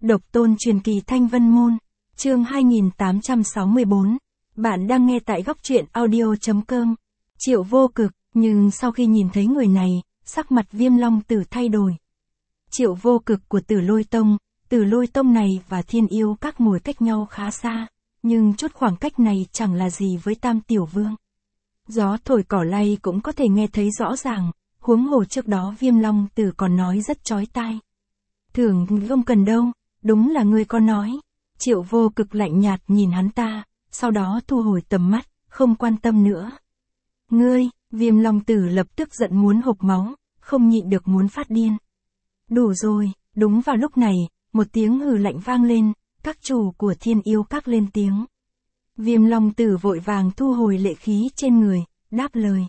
Độc tôn truyền kỳ Thanh Vân Môn, chương 2864. Bạn đang nghe tại góc truyện audio.com. Triệu Vô Cực, nhưng sau khi nhìn thấy người này, sắc mặt Viêm Long Tử thay đổi. Triệu Vô Cực của Tử Lôi Tông này và Thiên Yêu Các ngồi cách nhau khá xa, nhưng chút khoảng cách này chẳng là gì với Tam Tiểu Vương. Gió thổi cỏ lay cũng có thể nghe thấy rõ ràng, huống hồ trước đó Viêm Long Tử còn nói rất chói tai. Thường không cần đâu, đúng là ngươi có nói. Triệu Vô Cực lạnh nhạt nhìn hắn ta, sau đó thu hồi tầm mắt, không quan tâm nữa. Ngươi, Viêm Long Tử lập tức giận muốn hộc máu, không nhịn được muốn phát điên. Đủ rồi, đúng vào lúc này, một tiếng hừ lạnh vang lên, các chủ của Thiên Yêu Các lên tiếng. Viêm Long Tử vội vàng thu hồi lệ khí trên người, đáp lời.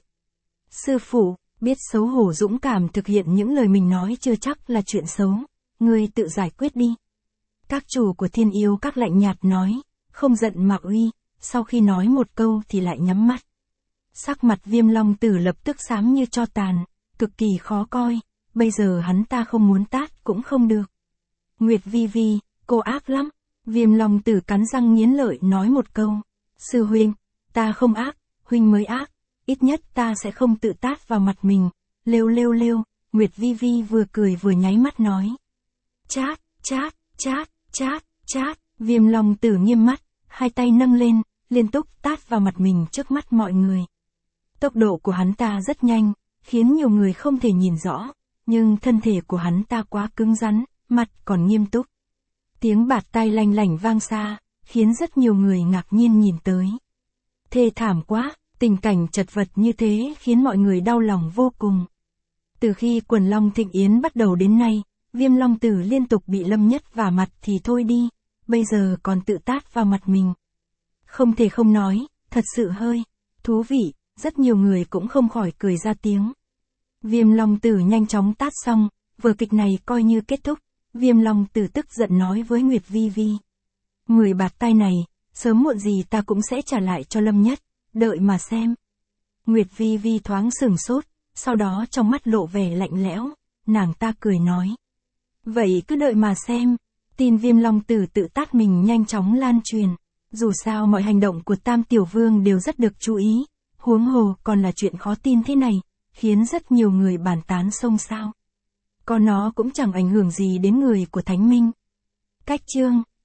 Sư phụ, biết xấu hổ dũng cảm thực hiện những lời mình nói chưa chắc là chuyện xấu, ngươi tự giải quyết đi. Các chủ của Thiên Yêu Các lạnh nhạt nói, không giận mà uy, sau khi nói một câu thì lại nhắm mắt. Sắc mặt Viêm Long Tử lập tức xám như tro tàn, cực kỳ khó coi, bây giờ hắn ta không muốn tát cũng không được. Nguyệt Vi Vi, cô ác lắm. Viêm Long Tử cắn răng nghiến lợi nói một câu. Sư huynh, ta không ác, huynh mới ác, ít nhất ta sẽ không tự tát vào mặt mình. Lêu lêu lêu, Nguyệt Vi Vi vừa cười vừa nháy mắt nói. Chát, chát, chát, chát, chát, Viêm Long Tử nghiêm mắt, hai tay nâng lên, liên tục tát vào mặt mình trước mắt mọi người. Tốc độ của hắn ta rất nhanh, khiến nhiều người không thể nhìn rõ, nhưng thân thể của hắn ta quá cứng rắn, mặt còn nghiêm túc. Tiếng bạt tai lanh lảnh vang xa, khiến rất nhiều người ngạc nhiên nhìn tới. Thê thảm quá, tình cảnh chật vật như thế khiến mọi người đau lòng vô cùng. Từ khi Quần Long Thịnh Yến bắt đầu đến nay, Viêm Long Tử liên tục bị Lâm Nhất vả mặt thì thôi đi, bây giờ còn tự tát vào mặt mình. Không thể không nói, thật sự hơi thú vị, rất nhiều người cũng không khỏi cười ra tiếng. Viêm Long Tử nhanh chóng tát xong, vở kịch này coi như kết thúc. Viêm Long Tử tức giận nói với Nguyệt Vi Vi. 10 bạt tai này, sớm muộn gì ta cũng sẽ trả lại cho Lâm Nhất, đợi mà xem. Nguyệt Vi Vi thoáng sửng sốt, sau đó trong mắt lộ vẻ lạnh lẽo, nàng ta cười nói. Vậy cứ đợi mà xem, tin Viêm Long Tử tự tát mình nhanh chóng lan truyền. Dù sao mọi hành động của Tam Tiểu Vương đều rất được chú ý, huống hồ còn là chuyện khó tin thế này, khiến rất nhiều người bàn tán xôn xao. Còn nó cũng chẳng ảnh hưởng gì đến người của Thánh Minh. Cách chương